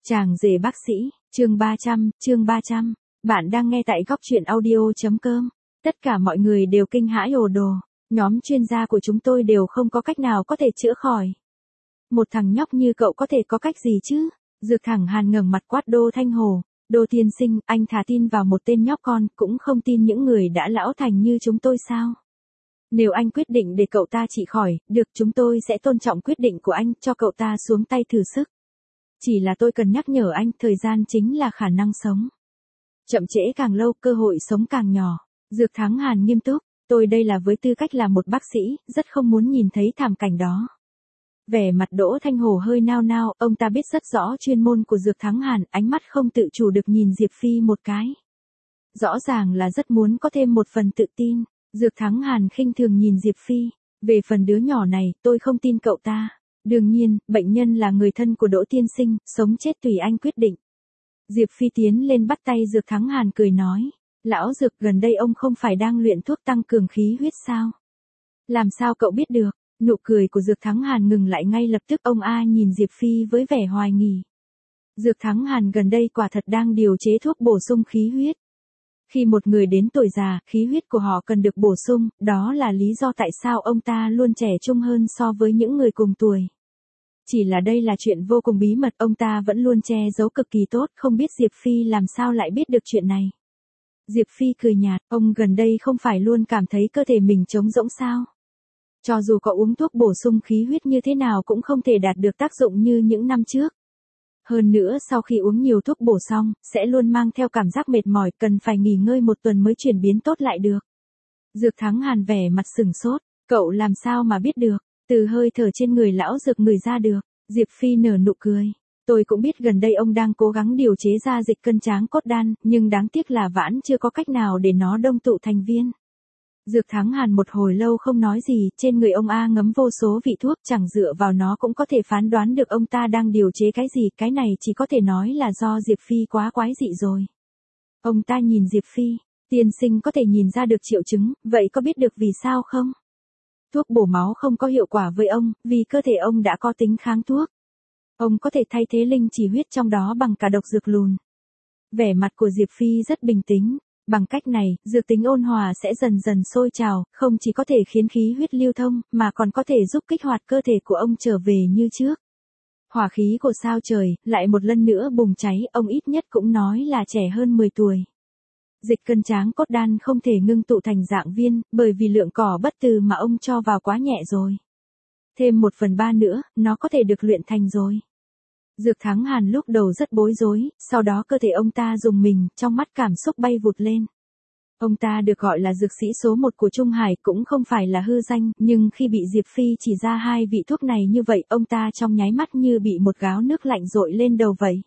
Chàng rể bác sĩ, chương 300, bạn đang nghe tại góc truyện audio.com. Tất cả mọi người đều kinh hãi ồ đồ, nhóm chuyên gia của chúng tôi đều không có cách nào có thể chữa khỏi. Một thằng nhóc như cậu có thể có cách gì chứ? Dược Thẳng Hàn ngẩng mặt quát Đô Thanh Hồ, Đô tiên sinh, anh thà tin vào một tên nhóc con, cũng không tin những người đã lão thành như chúng tôi sao? Nếu anh quyết định để cậu ta trị khỏi, được, chúng tôi sẽ tôn trọng quyết định của anh, cho cậu ta xuống tay thử sức. Chỉ là tôi cần nhắc nhở anh, thời gian chính là khả năng sống. Chậm trễ càng lâu, cơ hội sống càng nhỏ. Dược Thắng Hàn nghiêm túc, tôi đây là với tư cách là một bác sĩ, rất không muốn nhìn thấy thảm cảnh đó. Vẻ mặt Đỗ Thanh Hồ hơi nao nao, ông ta biết rất rõ chuyên môn của Dược Thắng Hàn, ánh mắt không tự chủ được nhìn Diệp Phi một cái. Rõ ràng là rất muốn có thêm một phần tự tin. Dược Thắng Hàn khinh thường nhìn Diệp Phi, về phần đứa nhỏ này, tôi không tin cậu ta. Đương nhiên, bệnh nhân là người thân của Đỗ tiên sinh, sống chết tùy anh quyết định. Diệp Phi tiến lên bắt tay Dược Thắng Hàn cười nói, lão Dược, gần đây ông không phải đang luyện thuốc tăng cường khí huyết sao? Làm sao cậu biết được? Nụ cười của Dược Thắng Hàn ngừng lại ngay lập tức, ông A nhìn Diệp Phi với vẻ hoài nghi. Dược Thắng Hàn gần đây quả thật đang điều chế thuốc bổ sung khí huyết. Khi một người đến tuổi già, khí huyết của họ cần được bổ sung, đó là lý do tại sao ông ta luôn trẻ trung hơn so với những người cùng tuổi. Chỉ là đây là chuyện vô cùng bí mật, ông ta vẫn luôn che giấu cực kỳ tốt, không biết Diệp Phi làm sao lại biết được chuyện này. Diệp Phi cười nhạt, ông gần đây không phải luôn cảm thấy cơ thể mình trống rỗng sao? Cho dù có uống thuốc bổ sung khí huyết như thế nào cũng không thể đạt được tác dụng như những năm trước. Hơn nữa sau khi uống nhiều thuốc bổ xong, sẽ luôn mang theo cảm giác mệt mỏi, cần phải nghỉ ngơi một tuần mới chuyển biến tốt lại được. Dược Thắng Hàn vẻ mặt sửng sốt, cậu làm sao mà biết được, từ hơi thở trên người lão Dược ngửi ra được. Diệp Phi nở nụ cười, tôi cũng biết gần đây ông đang cố gắng điều chế ra dịch cân tráng cốt đan, nhưng đáng tiếc là vẫn chưa có cách nào để nó đông tụ thành viên. Dược Thắng Hàn một hồi lâu không nói gì, trên người ông A ngấm vô số vị thuốc, chẳng dựa vào nó cũng có thể phán đoán được ông ta đang điều chế cái gì, cái này chỉ có thể nói là do Diệp Phi quá quái dị rồi. Ông ta nhìn Diệp Phi, tiên sinh có thể nhìn ra được triệu chứng, vậy có biết được vì sao không? Thuốc bổ máu không có hiệu quả với ông, vì cơ thể ông đã có tính kháng thuốc. Ông có thể thay thế linh chỉ huyết trong đó bằng cả độc dược lùn. Vẻ mặt của Diệp Phi rất bình tĩnh. Bằng cách này, dược tính ôn hòa sẽ dần dần sôi trào, không chỉ có thể khiến khí huyết lưu thông, mà còn có thể giúp kích hoạt cơ thể của ông trở về như trước. Hỏa khí của sao trời, lại một lần nữa bùng cháy, ông ít nhất cũng nói là trẻ hơn 10 tuổi. Dịch cân tráng cốt đan không thể ngưng tụ thành dạng viên, bởi vì lượng cỏ bất từ mà ông cho vào quá nhẹ rồi. Thêm 1/3 nữa, nó có thể được luyện thành rồi. Dược Thắng Hàn lúc đầu rất bối rối, sau đó cơ thể ông ta rùng mình, trong mắt cảm xúc bay vụt lên. Ông ta được gọi là dược sĩ số 1 của Trung Hải, cũng không phải là hư danh, nhưng khi bị Diệp Phi chỉ ra hai vị thuốc này như vậy, ông ta trong nháy mắt như bị một gáo nước lạnh dội lên đầu vậy.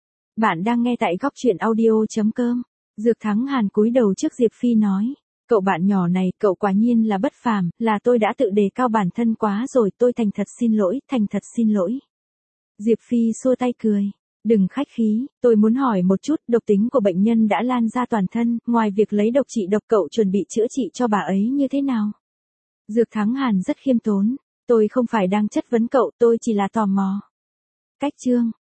Bạn đang nghe tại góc truyện audio.com. Dược Thắng Hàn cúi đầu trước Diệp Phi nói, cậu bạn nhỏ này, cậu quả nhiên là bất phàm, là tôi đã tự đề cao bản thân quá rồi, tôi thành thật xin lỗi. Diệp Phi xua tay cười, đừng khách khí, tôi muốn hỏi một chút, độc tính của bệnh nhân đã lan ra toàn thân, ngoài việc lấy độc trị độc cậu chuẩn bị chữa trị cho bà ấy như thế nào? Dược Thắng Hàn rất khiêm tốn, tôi không phải đang chất vấn cậu, tôi chỉ là tò mò. Cách chương